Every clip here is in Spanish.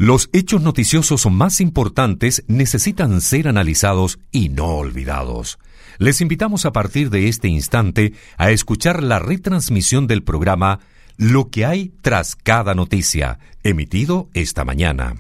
Los hechos noticiosos más importantes necesitan ser analizados y no olvidados. Les invitamos a partir de este instante a escuchar la retransmisión del programa Lo que hay tras cada noticia, emitido esta mañana.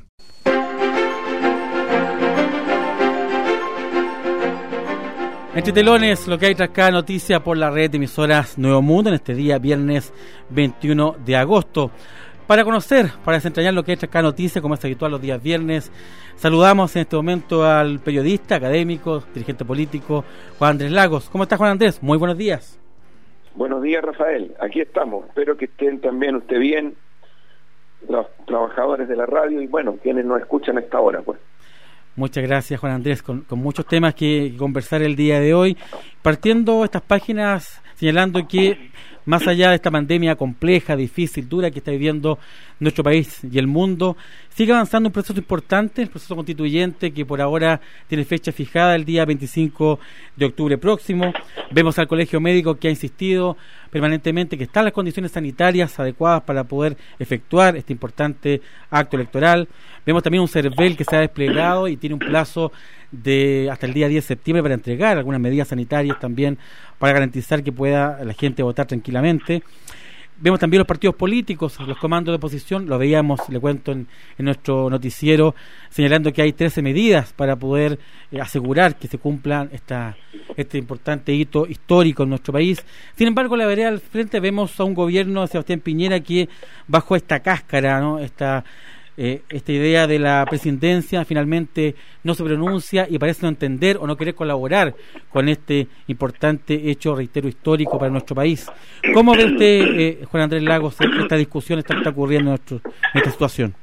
Entre telones, lo que hay tras cada noticia por la red de emisoras Nuevo Mundo en este día, viernes 21 de agosto. Para conocer, para desentrañar lo que hay tras cada noticia, como es habitual los días viernes, saludamos en este momento al periodista, académico, dirigente político, Juan Andrés Lagos. ¿Cómo está, Juan Andrés? Muy buenos días. Buenos días, Rafael. Aquí estamos. Espero que estén también usted bien, los trabajadores de la radio y, bueno, quienes nos escuchan a esta hora, pues. Muchas gracias, Juan Andrés, con muchos temas que conversar el día de hoy, partiendo estas páginas señalando que más allá de esta pandemia compleja, difícil, dura que está viviendo nuestro país y el mundo, sigue avanzando un proceso importante, el proceso constituyente que por ahora tiene fecha fijada el día 25 de octubre próximo. Vemos al Colegio Médico que ha insistido permanentemente que están las condiciones sanitarias adecuadas para poder efectuar este importante acto electoral. Vemos también un CERVEL que se ha desplegado y tiene un plazo de hasta el día 10 de septiembre para entregar algunas medidas sanitarias también para garantizar que pueda la gente votar tranquilamente. Vemos también los partidos políticos, los comandos de oposición, lo veíamos, le cuento en nuestro noticiero, señalando que hay 13 medidas para poder asegurar que se cumplan este importante hito histórico en nuestro país. Sin embargo, la vereda al frente vemos a un gobierno de Sebastián Piñera que bajo esta cáscara, ¿no? Esta idea de la presidencia finalmente no se pronuncia y parece no entender o no querer colaborar con este importante hecho, reitero, histórico para nuestro país. ¿Cómo ve usted, Juan Andrés Lagos, esta discusión, esta que está ocurriendo en esta situación?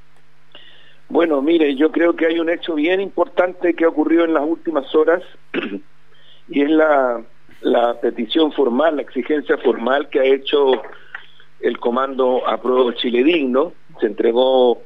Bueno, mire, yo creo que hay un hecho bien importante que ha ocurrido en las últimas horas y es la petición formal, la exigencia formal que ha hecho el comando Apruebo Chile Digno. Se entregó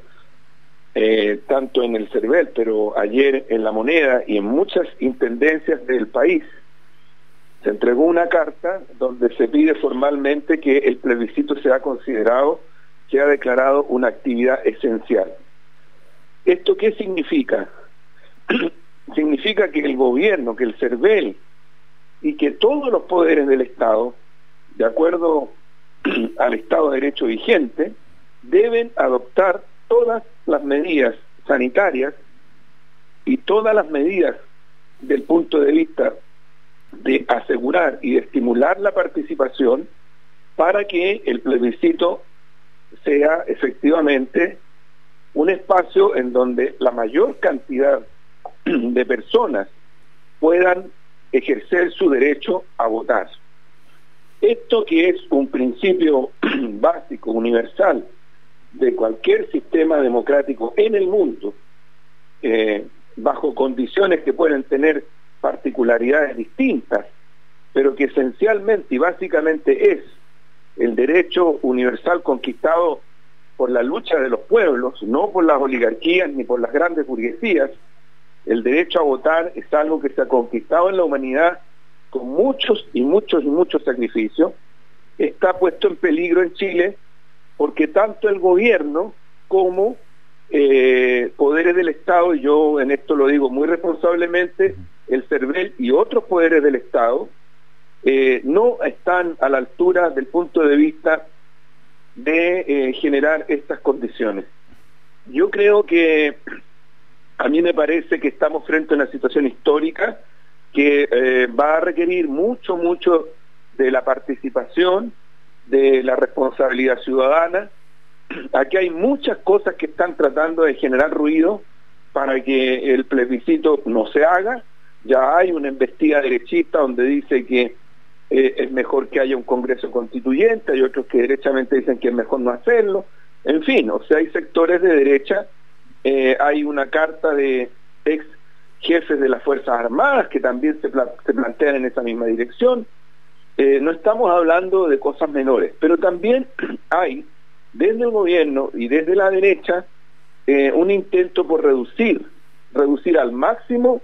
tanto en el CERVEL, pero ayer en La Moneda y en muchas intendencias del país. Se entregó una carta donde se pide formalmente que el plebiscito sea considerado, sea declarado una actividad esencial. ¿Esto qué significa? Significa que el gobierno, que el CERVEL y que todos los poderes del Estado, de acuerdo al Estado de Derecho vigente, deben adoptar todas las medidas sanitarias y todas las medidas del punto de vista de asegurar y de estimular la participación para que el plebiscito sea efectivamente un espacio en donde la mayor cantidad de personas puedan ejercer su derecho a votar. Esto que es un principio básico, universal, de cualquier sistema democrático en el mundo, bajo condiciones que pueden tener particularidades distintas, pero que esencialmente y básicamente es el derecho universal conquistado por la lucha de los pueblos, no por las oligarquías ni por las grandes burguesías. El derecho a votar es algo que se ha conquistado en la humanidad con muchos sacrificios. Está puesto en peligro en Chile porque tanto el gobierno como poderes del Estado, y yo en esto lo digo muy responsablemente, el CERVEL y otros poderes del Estado, no están a la altura del punto de vista de generar estas condiciones. Yo creo que a mí me parece que estamos frente a una situación histórica que va a requerir mucho de la participación, de la responsabilidad ciudadana. Aquí hay muchas cosas que están tratando de generar ruido para que el plebiscito no se haga. Ya hay una embestida derechista donde dice que es mejor que haya un Congreso Constituyente, hay otros que derechamente dicen que es mejor no hacerlo. En fin, o sea, hay sectores de derecha, hay una carta de ex jefes de las Fuerzas Armadas que también se plantean en esa misma dirección. No estamos hablando de cosas menores, pero también hay desde el gobierno y desde la derecha un intento por reducir al máximo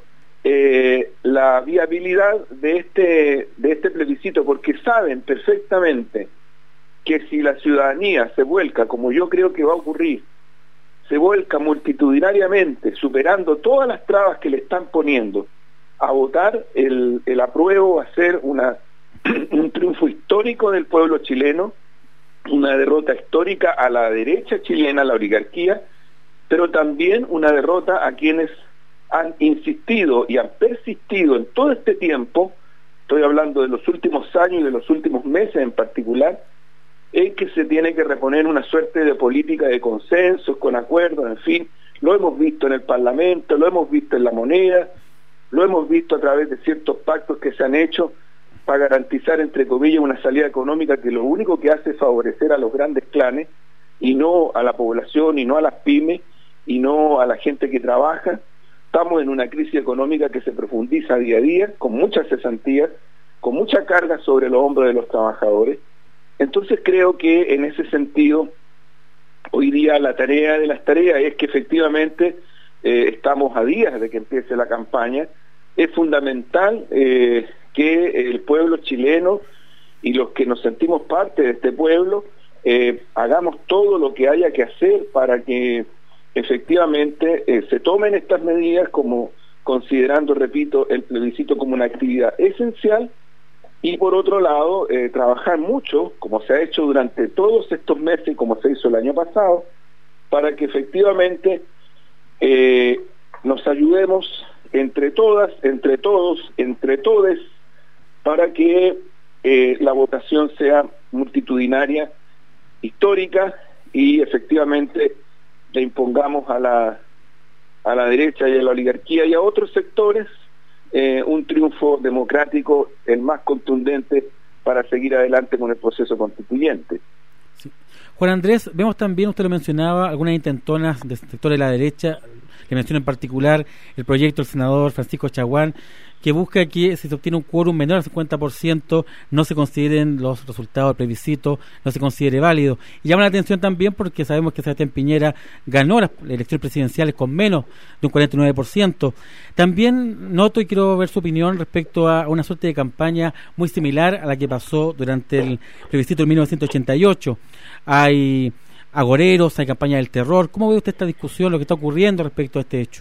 la viabilidad de este plebiscito, porque saben perfectamente que si la ciudadanía se vuelca, como yo creo que va a ocurrir, se vuelca multitudinariamente, superando todas las trabas que le están poniendo, a votar el apruebo, a hacer un triunfo histórico del pueblo chileno, una derrota histórica a la derecha chilena, a la oligarquía, pero también una derrota a quienes han insistido y han persistido en todo este tiempo, estoy hablando de los últimos años y de los últimos meses en particular, en que se tiene que reponer una suerte de política de consensos, con acuerdos, en fin. Lo hemos visto en el Parlamento, lo hemos visto en la moneda, lo hemos visto a través de ciertos pactos que se han hecho para garantizar, entre comillas, una salida económica que lo único que hace es favorecer a los grandes clanes y no a la población, y no a las pymes, y no a la gente que trabaja. Estamos en una crisis económica que se profundiza día a día, con muchas cesantías, con mucha carga sobre los hombros de los trabajadores. Entonces creo que en ese sentido, hoy día la tarea de las tareas es que efectivamente estamos a días de que empiece la campaña. Es fundamental que el pueblo chileno y los que nos sentimos parte de este pueblo hagamos todo lo que haya que hacer para que efectivamente se tomen estas medidas, como considerando, repito, el plebiscito como una actividad esencial, y por otro lado trabajar mucho, como se ha hecho durante todos estos meses, como se hizo el año pasado, para que efectivamente nos ayudemos entre todas, entre todos, entre todes, para que la votación sea multitudinaria, histórica, y efectivamente le impongamos a la derecha y a la oligarquía y a otros sectores un triunfo democrático, el más contundente, para seguir adelante con el proceso constituyente. Sí. Juan Andrés, vemos también, usted lo mencionaba, algunas intentonas del sector de la derecha, le menciono en particular el proyecto del senador Francisco Chaguán, que busca que si se obtiene un quórum menor al 50% no se consideren los resultados del plebiscito, no se considere válido. Y llama la atención también porque sabemos que Sebastián Piñera ganó las elecciones presidenciales con menos de un 49%. También noto y quiero ver su opinión respecto a una suerte de campaña muy similar a la que pasó durante el plebiscito de 1988. Hay agoreros, hay campaña del terror. ¿Cómo ve usted esta discusión, lo que está ocurriendo respecto a este hecho?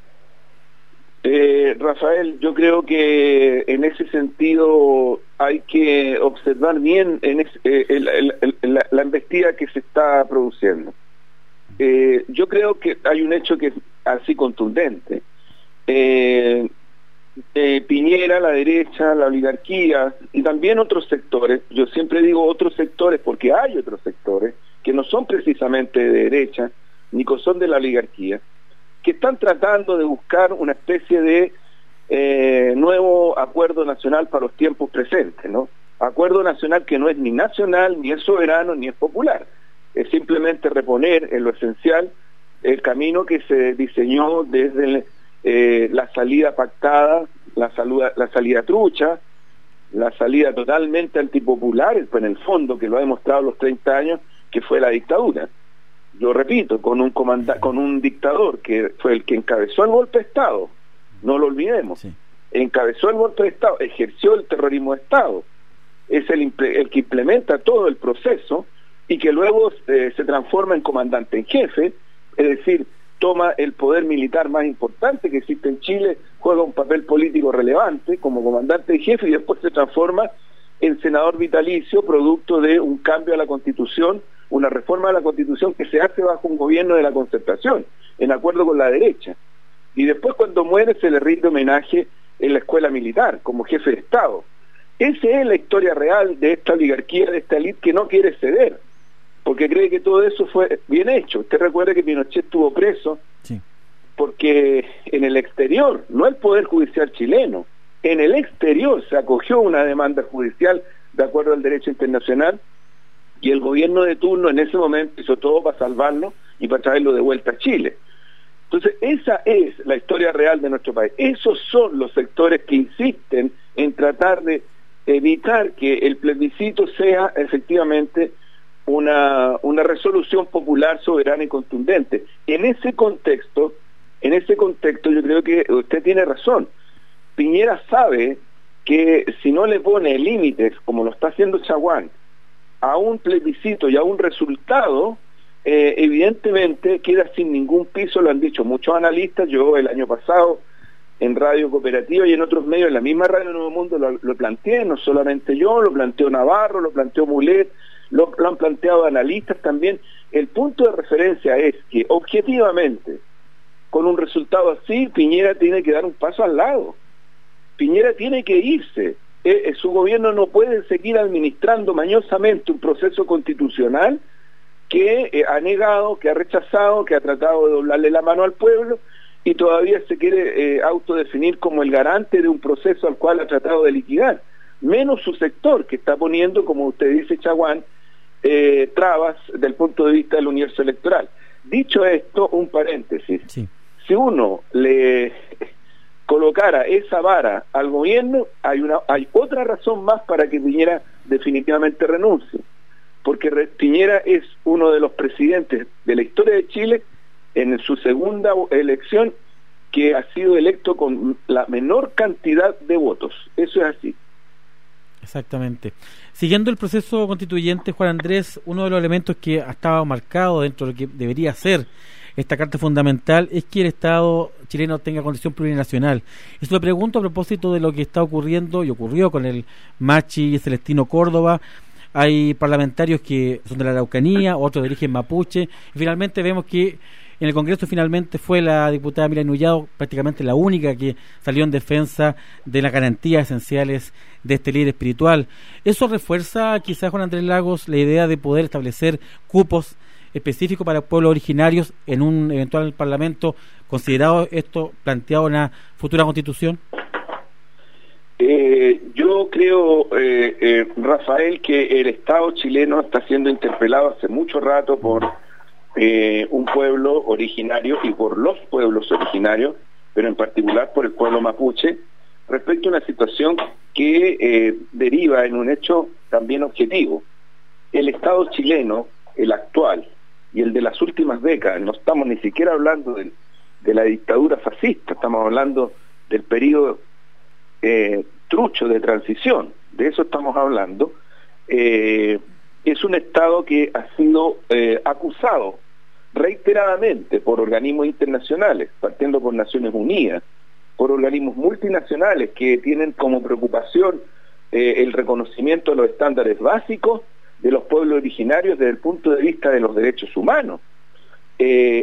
Rafael, yo creo que en ese sentido hay que observar bien la embestida que se está produciendo. Yo creo que hay un hecho que es así contundente. Piñera, la derecha, la oligarquía y también otros sectores, yo siempre digo otros sectores porque hay otros sectores que no son precisamente de derecha ni que son de la oligarquía, que están tratando de buscar una especie de nuevo acuerdo nacional para los tiempos presentes, ¿no? Acuerdo nacional que no es ni nacional, ni es soberano, ni es popular. Es simplemente reponer en lo esencial el camino que se diseñó desde la salida pactada, la salida trucha, la salida totalmente antipopular, en el fondo, que lo ha demostrado los 30 años, que fue la dictadura. Yo repito, con un dictador que fue el que encabezó el golpe de Estado, no lo olvidemos, sí. Encabezó el golpe de Estado, ejerció el terrorismo de Estado, es el que implementa todo el proceso y que luego se transforma en comandante en jefe, es decir, toma el poder militar más importante que existe en Chile, juega un papel político relevante como comandante en jefe y después se transforma en senador vitalicio, producto de un cambio a la Constitución, una reforma de la Constitución que se hace bajo un gobierno de la Concertación, en acuerdo con la derecha. Y después, cuando muere, se le rinde homenaje en la escuela militar, como jefe de Estado. Esa es la historia real de esta oligarquía, de esta élite que no quiere ceder, porque cree que todo eso fue bien hecho. Usted recuerda que Pinochet estuvo preso, sí, porque en el exterior, no el Poder Judicial chileno, en el exterior se acogió una demanda judicial de acuerdo al derecho internacional, y el gobierno de turno en ese momento hizo todo para salvarlo y para traerlo de vuelta a Chile. Entonces, esa es la historia real de nuestro país. Esos son los sectores que insisten en tratar de evitar que el plebiscito sea efectivamente una resolución popular, soberana y contundente. En ese contexto yo creo que usted tiene razón. Piñera sabe que si no le pone límites, como lo está haciendo Chaguán, a un plebiscito y a un resultado, evidentemente queda sin ningún piso, lo han dicho muchos analistas. Yo el año pasado en Radio Cooperativa y en otros medios, en la misma Radio Nuevo Mundo lo planteé, no solamente yo, lo planteó Navarro, lo planteó Mulet, lo han planteado analistas también. El punto de referencia es que objetivamente, con un resultado así, Piñera tiene que dar un paso al lado. Piñera tiene que irse. Su gobierno no puede seguir administrando mañosamente un proceso constitucional que ha negado, que ha rechazado, que ha tratado de doblarle la mano al pueblo y todavía se quiere autodefinir como el garante de un proceso al cual ha tratado de liquidar. Menos su sector, que está poniendo, como usted dice, Chaguán, trabas del punto de vista del universo electoral. Dicho esto, un paréntesis. Sí. Si uno le colocara esa vara al gobierno, hay otra razón más para que Piñera definitivamente renuncie, porque Piñera es uno de los presidentes de la historia de Chile en su segunda elección que ha sido electo con la menor cantidad de votos. Eso es así. Exactamente. Siguiendo el proceso constituyente, Juan Andrés, uno de los elementos que ha estado marcado dentro de lo que debería ser esta carta fundamental es que el Estado chileno tenga condición plurinacional. Eso le pregunto a propósito de lo que está ocurriendo y ocurrió con el Machi Celestino Córdoba. Hay parlamentarios que son de la Araucanía, otros de origen mapuche, y finalmente vemos que en el Congreso finalmente fue la diputada Miriam Nullado prácticamente la única que salió en defensa de las garantías esenciales de este líder espiritual. ¿Eso refuerza quizás, Juan Andrés Lagos, la idea de poder establecer cupos específicos para pueblos originarios en un eventual parlamento, considerado esto planteado en la futura constitución? Yo creo, Rafael, que el Estado chileno está siendo interpelado hace mucho rato por un pueblo originario y por los pueblos originarios, pero en particular por el pueblo mapuche, respecto a una situación que deriva en un hecho también objetivo. El Estado chileno, el actual y el de las últimas décadas, no estamos ni siquiera hablando de la dictadura fascista, estamos hablando del periodo trucho de transición, de eso estamos hablando. Es un Estado que ha sido acusado reiteradamente por organismos internacionales, partiendo por Naciones Unidas, por organismos multinacionales que tienen como preocupación el reconocimiento de los estándares básicos de los pueblos originarios desde el punto de vista de los derechos humanos. El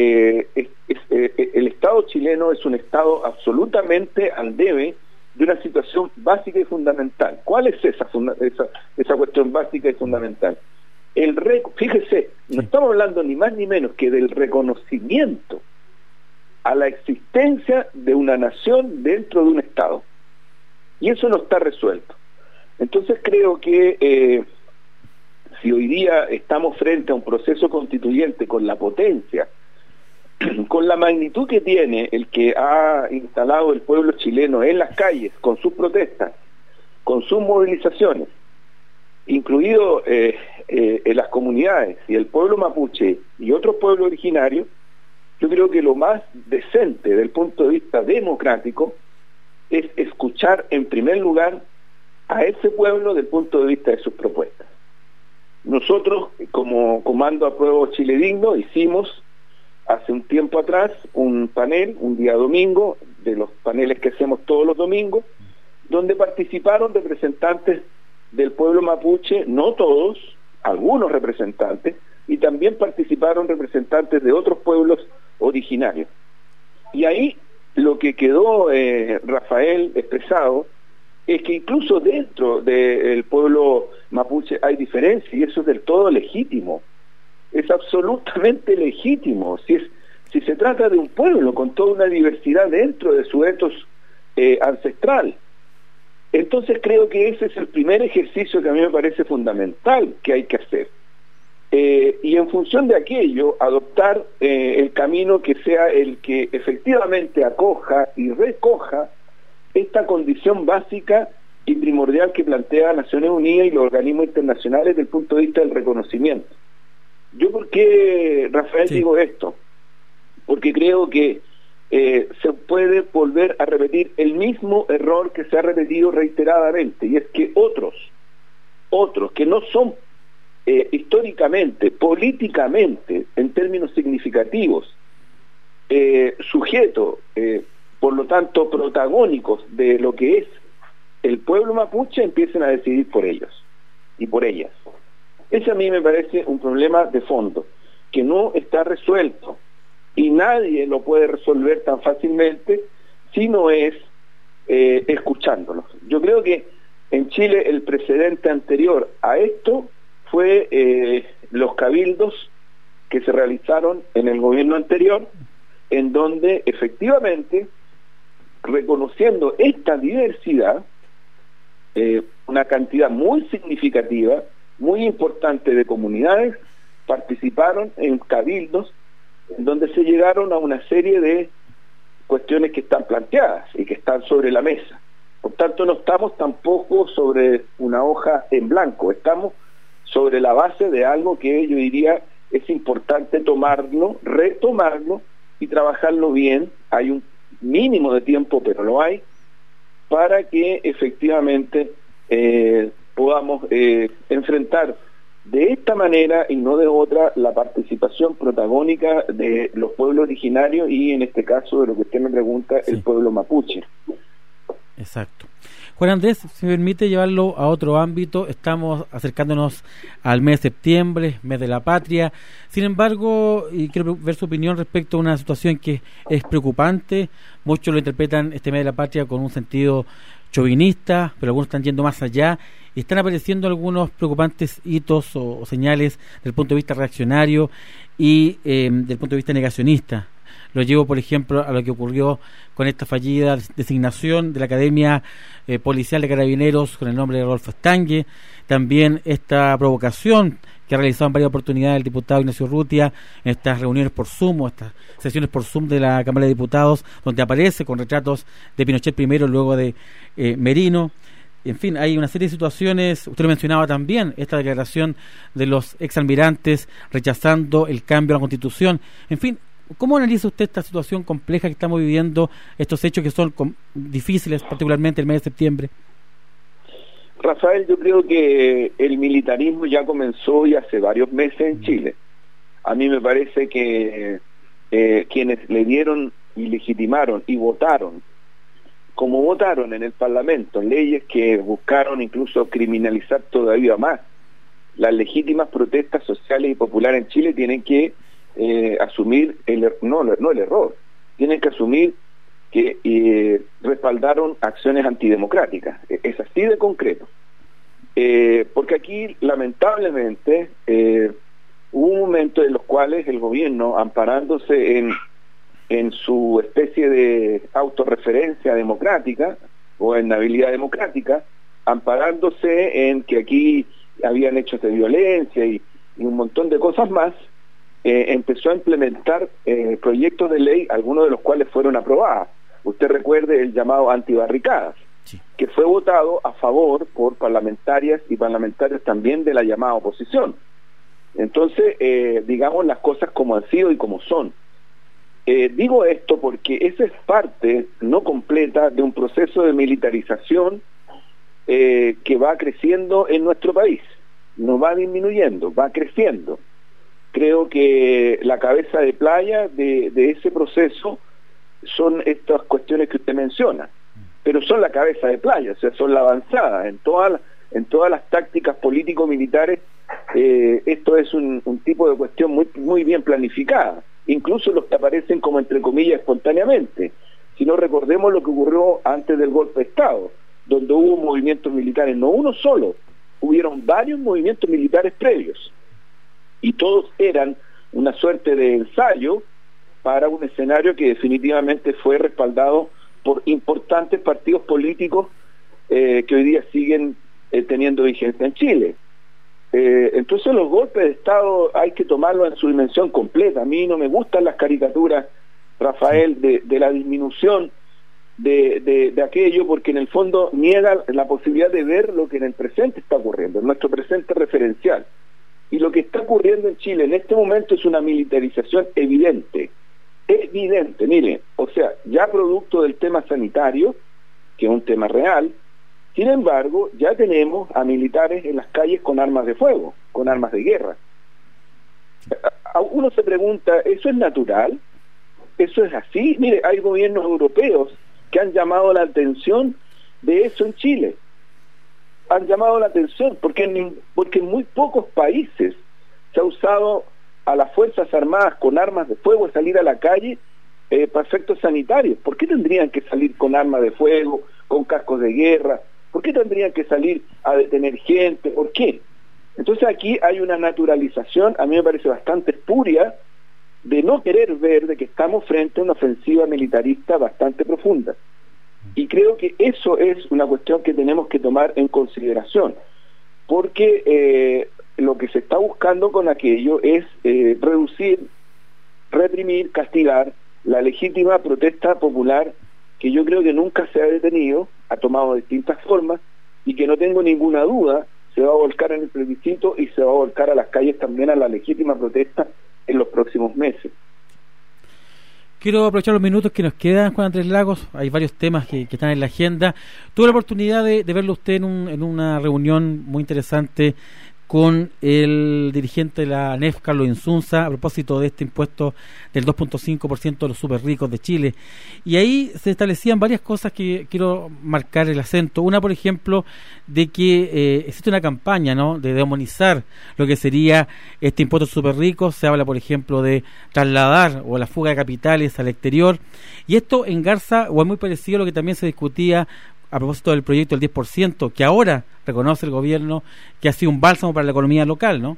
Estado chileno es un Estado absolutamente al debe de una situación básica y fundamental. ¿Cuál es esa cuestión básica y fundamental? Fíjese, no estamos hablando ni más ni menos que del reconocimiento a la existencia de una nación dentro de un Estado. Y eso no está resuelto. Entonces creo que si hoy día estamos frente a un proceso constituyente con la potencia, con la magnitud que tiene el que ha instalado el pueblo chileno en las calles, con sus protestas, con sus movilizaciones, incluido en las comunidades y el pueblo mapuche y otros pueblos originarios, yo creo que lo más decente desde el punto de vista democrático es escuchar en primer lugar a ese pueblo desde el punto de vista de sus propuestas. Nosotros, como Comando Apruebo Chile Digno, hicimos hace un tiempo atrás un panel, un día domingo, de los paneles que hacemos todos los domingos, donde participaron representantes del pueblo mapuche, no todos, algunos representantes, y también participaron representantes de otros pueblos originarios. Y ahí lo que quedó, Rafael, expresado, es que incluso dentro del pueblo mapuche hay diferencias, y eso es del todo legítimo. Es absolutamente legítimo. Si se trata de un pueblo con toda una diversidad dentro de su etos ancestral. Entonces creo que ese es el primer ejercicio que a mí me parece fundamental que hay que hacer. Y en función de aquello, adoptar el camino que sea el que efectivamente acoja y recoja esta condición básica y primordial que plantea Naciones Unidas y los organismos internacionales desde el punto de vista del reconocimiento. ¿Yo por qué, Rafael, digo esto? Porque creo que se puede volver a repetir el mismo error que se ha repetido reiteradamente, y es que otros que no son históricamente, políticamente, en términos significativos, sujetos, por lo tanto protagónicos de lo que es el pueblo mapuche, empiecen a decidir por ellos y por ellas. Ese a mí me parece un problema de fondo, que no está resuelto, y nadie lo puede resolver tan fácilmente si no es escuchándolos. Yo creo que en Chile el precedente anterior a esto fue los cabildos que se realizaron en el gobierno anterior, en donde efectivamente, reconociendo esta diversidad, una cantidad muy significativa, muy importante de comunidades participaron en cabildos en donde se llegaron a una serie de cuestiones que están planteadas y que están sobre la mesa. Por tanto, no estamos tampoco sobre una hoja en blanco, estamos sobre la base de algo que yo diría es importante tomarlo, retomarlo y trabajarlo bien. Hay un mínimo de tiempo, pero lo hay, para que efectivamente podamos enfrentar de esta manera y no de otra la participación protagónica de los pueblos originarios y en este caso de lo que usted me pregunta, sí, el pueblo mapuche. Exacto. Juan Andrés, si me permite llevarlo a otro ámbito, estamos acercándonos al mes de septiembre, mes de la patria. Sin embargo, y quiero ver su opinión respecto a una situación que es preocupante. Muchos lo interpretan este mes de la patria con un sentido chauvinista, pero algunos están yendo más allá y están apareciendo algunos preocupantes hitos o señales desde el punto de vista reaccionario y del punto de vista negacionista. Lo llevo, por ejemplo, a lo que ocurrió con esta fallida designación de la Academia Policial de Carabineros con el nombre de Rodolfo Estangue, también esta provocación que ha realizado en varias oportunidades el diputado Ignacio Urrutia en estas reuniones por Zoom, o estas sesiones por Zoom de la Cámara de Diputados, donde aparece con retratos de Pinochet primero, luego de Merino. En fin, hay una serie de situaciones. Usted lo mencionaba también, esta declaración de los exalmirantes rechazando el cambio a la Constitución. En fin, ¿cómo analiza usted esta situación compleja que estamos viviendo, estos hechos que son difíciles, particularmente el mes de septiembre? Rafael, yo creo que el militarismo ya comenzó y hace varios meses en Chile. A mí me parece que quienes le dieron y legitimaron y votaron, como votaron en el Parlamento, leyes que buscaron incluso criminalizar todavía más las legítimas protestas sociales y populares en Chile, tienen que asumir el error, tienen que asumir que respaldaron acciones antidemocráticas. Es así de concreto. Porque aquí, lamentablemente, hubo momentos en los cuales el gobierno, amparándose en su especie de autorreferencia democrática o en habilidad democrática, amparándose en que aquí habían hechos de violencia y un montón de cosas más, empezó a implementar proyectos de ley, algunos de los cuales fueron aprobados. Usted recuerde el llamado antibarricadas, sí, que fue votado a favor por parlamentarias y parlamentarios también de la llamada oposición. Entonces, digamos las cosas como han sido y como son. Digo esto porque esa es parte no completa de un proceso de militarización que va creciendo en nuestro país. No va disminuyendo, va creciendo. Creo que la cabeza de playa de ese proceso son estas cuestiones que usted menciona, pero son la cabeza de playa, o sea, son la avanzada. En todas las tácticas político-militares, esto es un tipo de cuestión muy bien planificada, incluso los que aparecen como entre comillas espontáneamente. Si no, recordemos lo que ocurrió antes del golpe de Estado, donde hubo movimientos militares, no uno solo, hubieron varios movimientos militares previos, y todos eran una suerte de ensayo para un escenario que definitivamente fue respaldado por importantes partidos políticos que hoy día siguen teniendo vigencia en Chile. Entonces los golpes de Estado hay que tomarlos en su dimensión completa. A mí no me gustan las caricaturas, Rafael, de la disminución de aquello, porque en el fondo niega la posibilidad de ver lo que en el presente está ocurriendo, en nuestro presente referencial. Y lo que está ocurriendo en Chile en este momento es una militarización evidente, mire, o sea, ya producto del tema sanitario, que es un tema real. Sin embargo, ya tenemos a militares en las calles con armas de fuego. con armas de guerra. Uno se pregunta, ¿eso es natural? ¿Eso es así? Mire, hay gobiernos europeos que han llamado la atención de eso en Chile. Han llamado la atención porque en muy pocos países se ha usado a las Fuerzas Armadas con armas de fuego a salir a la calle para efectos sanitarios. ¿Por qué tendrían que salir con armas de fuego, con cascos de guerra? ¿Por qué tendrían que salir a detener gente? ¿Por qué? Entonces aquí hay una naturalización, a mí me parece bastante espuria, de no querer ver de que estamos frente a una ofensiva militarista bastante profunda. Y creo que eso es una cuestión que tenemos que tomar en consideración, porque lo que se está buscando con aquello es reducir, reprimir, castigar la legítima protesta popular, que yo creo que nunca se ha detenido, ha tomado distintas formas, y que no tengo ninguna duda se va a volcar en el plebiscito y se va a volcar a las calles también a la legítima protesta en los próximos meses. Quiero aprovechar los minutos que nos quedan, Juan Andrés Lagos. Hay varios temas que están en la agenda. Tuve la oportunidad de verlo usted en una reunión muy interesante con el dirigente de la ANEF, Carlos Insunza, a propósito de este impuesto del 2.5% de los super ricos de Chile. Y ahí se establecían varias cosas que quiero marcar el acento. Una, por ejemplo, de que existe una campaña, ¿no?, de demonizar lo que sería este impuesto de super ricos. Se habla, por ejemplo, de trasladar o la fuga de capitales al exterior. Y esto engarza, o es muy parecido a lo que también se discutía a propósito del proyecto del 10%, que ahora reconoce el gobierno que ha sido un bálsamo para la economía local, ¿no?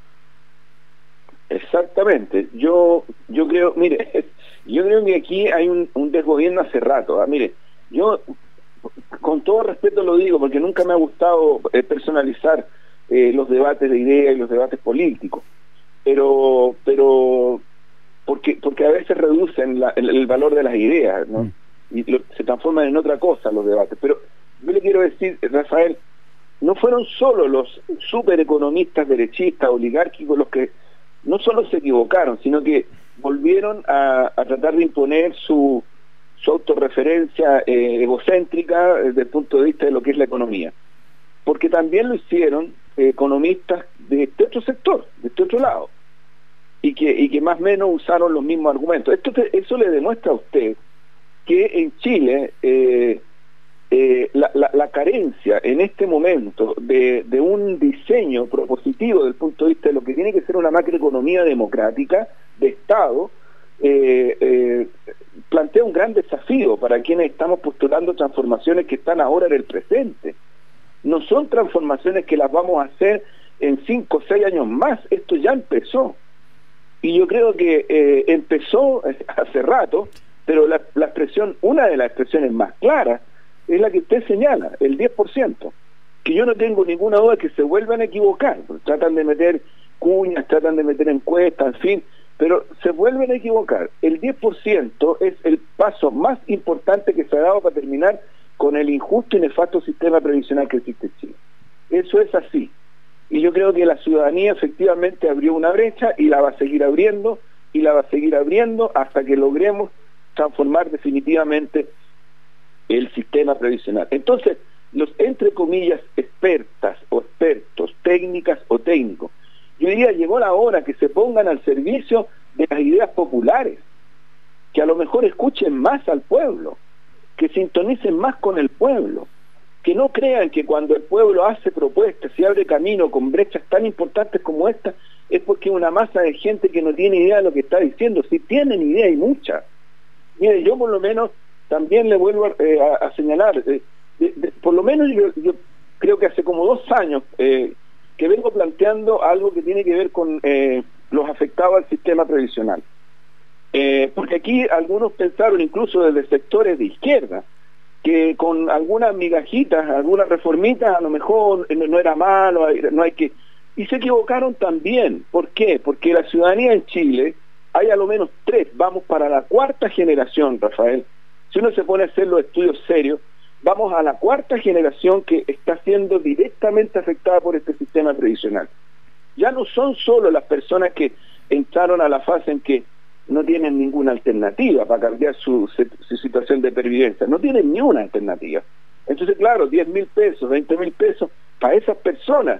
Exactamente. Yo creo, mire, yo creo que aquí hay un desgobierno hace rato. Mire, yo con todo respeto lo digo, porque nunca me ha gustado personalizar los debates de ideas y los debates políticos, pero porque a veces reducen el valor de las ideas, ¿no? Y se transforman en otra cosa los debates. Pero yo le quiero decir, Rafael, no fueron solo los supereconomistas derechistas, oligárquicos, los que no solo se equivocaron, sino que volvieron a tratar de imponer su autorreferencia egocéntrica desde el punto de vista de lo que es la economía. Porque también lo hicieron economistas de este otro sector, de este otro lado, y que más o menos usaron los mismos argumentos. Eso le demuestra a usted que en Chile la carencia en este momento de un diseño propositivo desde el punto de vista de lo que tiene que ser una macroeconomía democrática de Estado plantea un gran desafío para quienes estamos postulando transformaciones que están ahora en el presente. No son transformaciones que las vamos a hacer en 5 o 6 años más. Esto ya empezó, y yo creo que empezó hace rato. Pero la expresión, una de las expresiones más claras, es la que usted señala, el 10%, que yo no tengo ninguna duda que se vuelvan a equivocar. Tratan de meter cuñas, tratan de meter encuestas, en fin, pero se vuelven a equivocar. El 10% es el paso más importante que se ha dado para terminar con el injusto y nefasto sistema previsional que existe en Chile. Eso es así. Y yo creo que la ciudadanía efectivamente abrió una brecha y la va a seguir abriendo, y la va a seguir abriendo hasta que logremos transformar definitivamente el sistema previsional. Entonces, los, entre comillas, expertas o expertos, técnicas o técnicos, yo diría, llegó la hora que se pongan al servicio de las ideas populares, que a lo mejor escuchen más al pueblo, que sintonicen más con el pueblo, que no crean que cuando el pueblo hace propuestas y abre camino con brechas tan importantes como esta, es porque una masa de gente que no tiene idea de lo que está diciendo. Si tienen idea, hay mucha. Mire, yo por lo menos también le vuelvo a señalar, por lo menos yo creo que hace como 2 años que vengo planteando algo que tiene que ver con los afectados al sistema previsional. Porque aquí algunos pensaron, incluso desde sectores de izquierda, que con algunas migajitas, algunas reformitas, a lo mejor no era malo, no hay que... Y se equivocaron también. ¿Por qué? Porque la ciudadanía en Chile, hay a lo menos 3, vamos para la 4ª generación, Rafael. Si uno se pone a hacer los estudios serios, vamos a la 4ª generación que está siendo directamente afectada por este sistema previsional. Ya no son solo las personas que entraron a la fase en que no tienen ninguna alternativa para cambiar su situación de pervivencia, no tienen ni una alternativa. Entonces, claro, 10.000 pesos, 20.000 pesos, para esas personas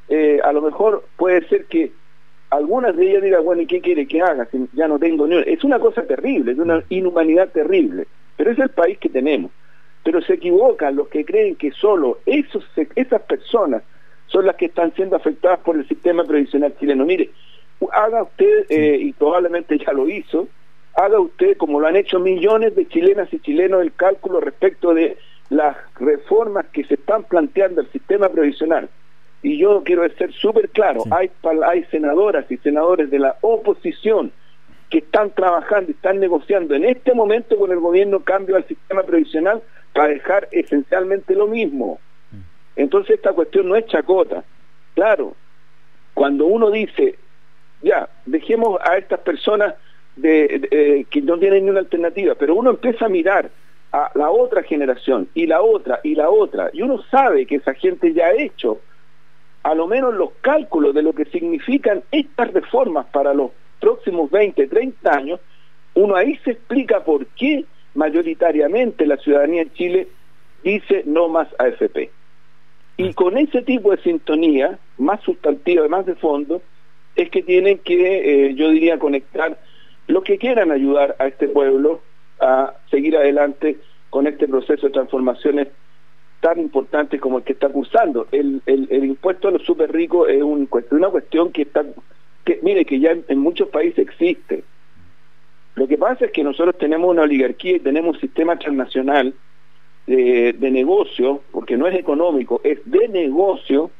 a lo mejor puede ser que algunas de ellas digan, bueno, ¿y qué quiere que haga? Si ya no tengo ni una. Es una cosa terrible, es una inhumanidad terrible, pero es el país que tenemos. Pero se equivocan los que creen que solo esas personas son las que están siendo afectadas por el sistema previsional chileno. Mire, haga usted, y probablemente ya lo hizo, haga usted, como lo han hecho millones de chilenas y chilenos, el cálculo respecto de las reformas que se están planteando al sistema previsional. Y yo quiero ser súper claro, sí. Hay senadoras y senadores de la oposición que están trabajando y están negociando en este momento con el gobierno cambio al sistema previsional para dejar esencialmente lo mismo. Entonces esta cuestión no es chacota. Claro, cuando uno dice, ya, dejemos a estas personas que no tienen ni una alternativa, pero uno empieza a mirar a la otra generación, y la otra, y uno sabe que esa gente ya ha hecho a lo menos los cálculos de lo que significan estas reformas para los próximos 20, 30 años, uno ahí se explica por qué mayoritariamente la ciudadanía en Chile dice no más AFP. Y con ese tipo de sintonía, más sustantiva, más de fondo, es que tienen que, yo diría, conectar los que quieran ayudar a este pueblo a seguir adelante con este proceso de transformaciones tan importante como el que está cursando. El impuesto a los súper ricos es una cuestión que mire, que ya en muchos países existe. Lo que pasa es que nosotros tenemos una oligarquía y tenemos un sistema transnacional de negocio, porque no es económico, es de negocio,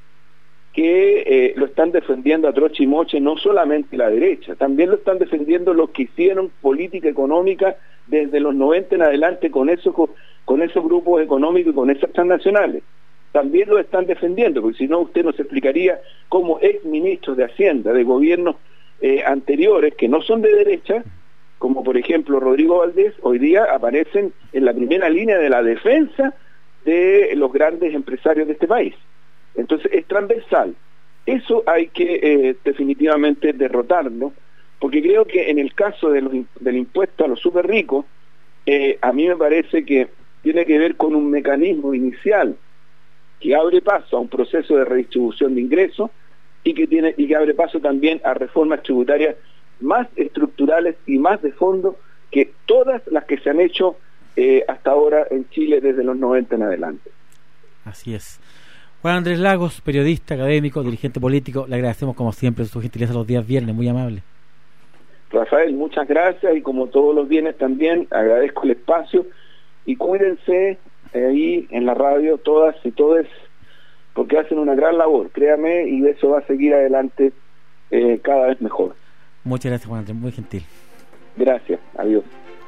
que lo están defendiendo a troche y moche, no solamente la derecha, también lo están defendiendo los que hicieron política económica desde los 90 en adelante con esos grupos económicos y con esas transnacionales. También lo están defendiendo, porque si no usted nos explicaría cómo ex ministros de Hacienda de gobiernos anteriores que no son de derecha, como por ejemplo Rodrigo Valdés, hoy día aparecen en la primera línea de la defensa de los grandes empresarios de este país. Entonces es transversal. Eso hay que definitivamente derrotarlo, porque creo que en el caso del impuesto a los súper ricos, a mí me parece que tiene que ver con un mecanismo inicial que abre paso a un proceso de redistribución de ingresos y que abre paso también a reformas tributarias más estructurales y más de fondo que todas las que se han hecho hasta ahora en Chile desde los 90 en adelante. Así es. Juan Andrés Lagos, periodista, académico, dirigente político, le agradecemos como siempre su gentileza los días viernes, muy amable. Rafael, muchas gracias, y como todos los viernes también agradezco el espacio, y cuídense ahí en la radio todas y todes, porque hacen una gran labor, créame, y eso va a seguir adelante cada vez mejor. Muchas gracias, Juan Andrés, muy gentil. Gracias, adiós.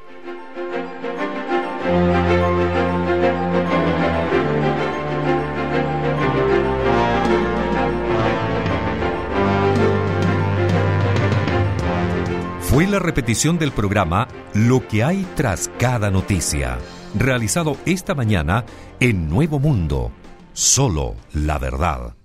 Fue la repetición del programa Lo que hay tras cada noticia, realizado esta mañana en Nuevo Mundo. Solo la verdad.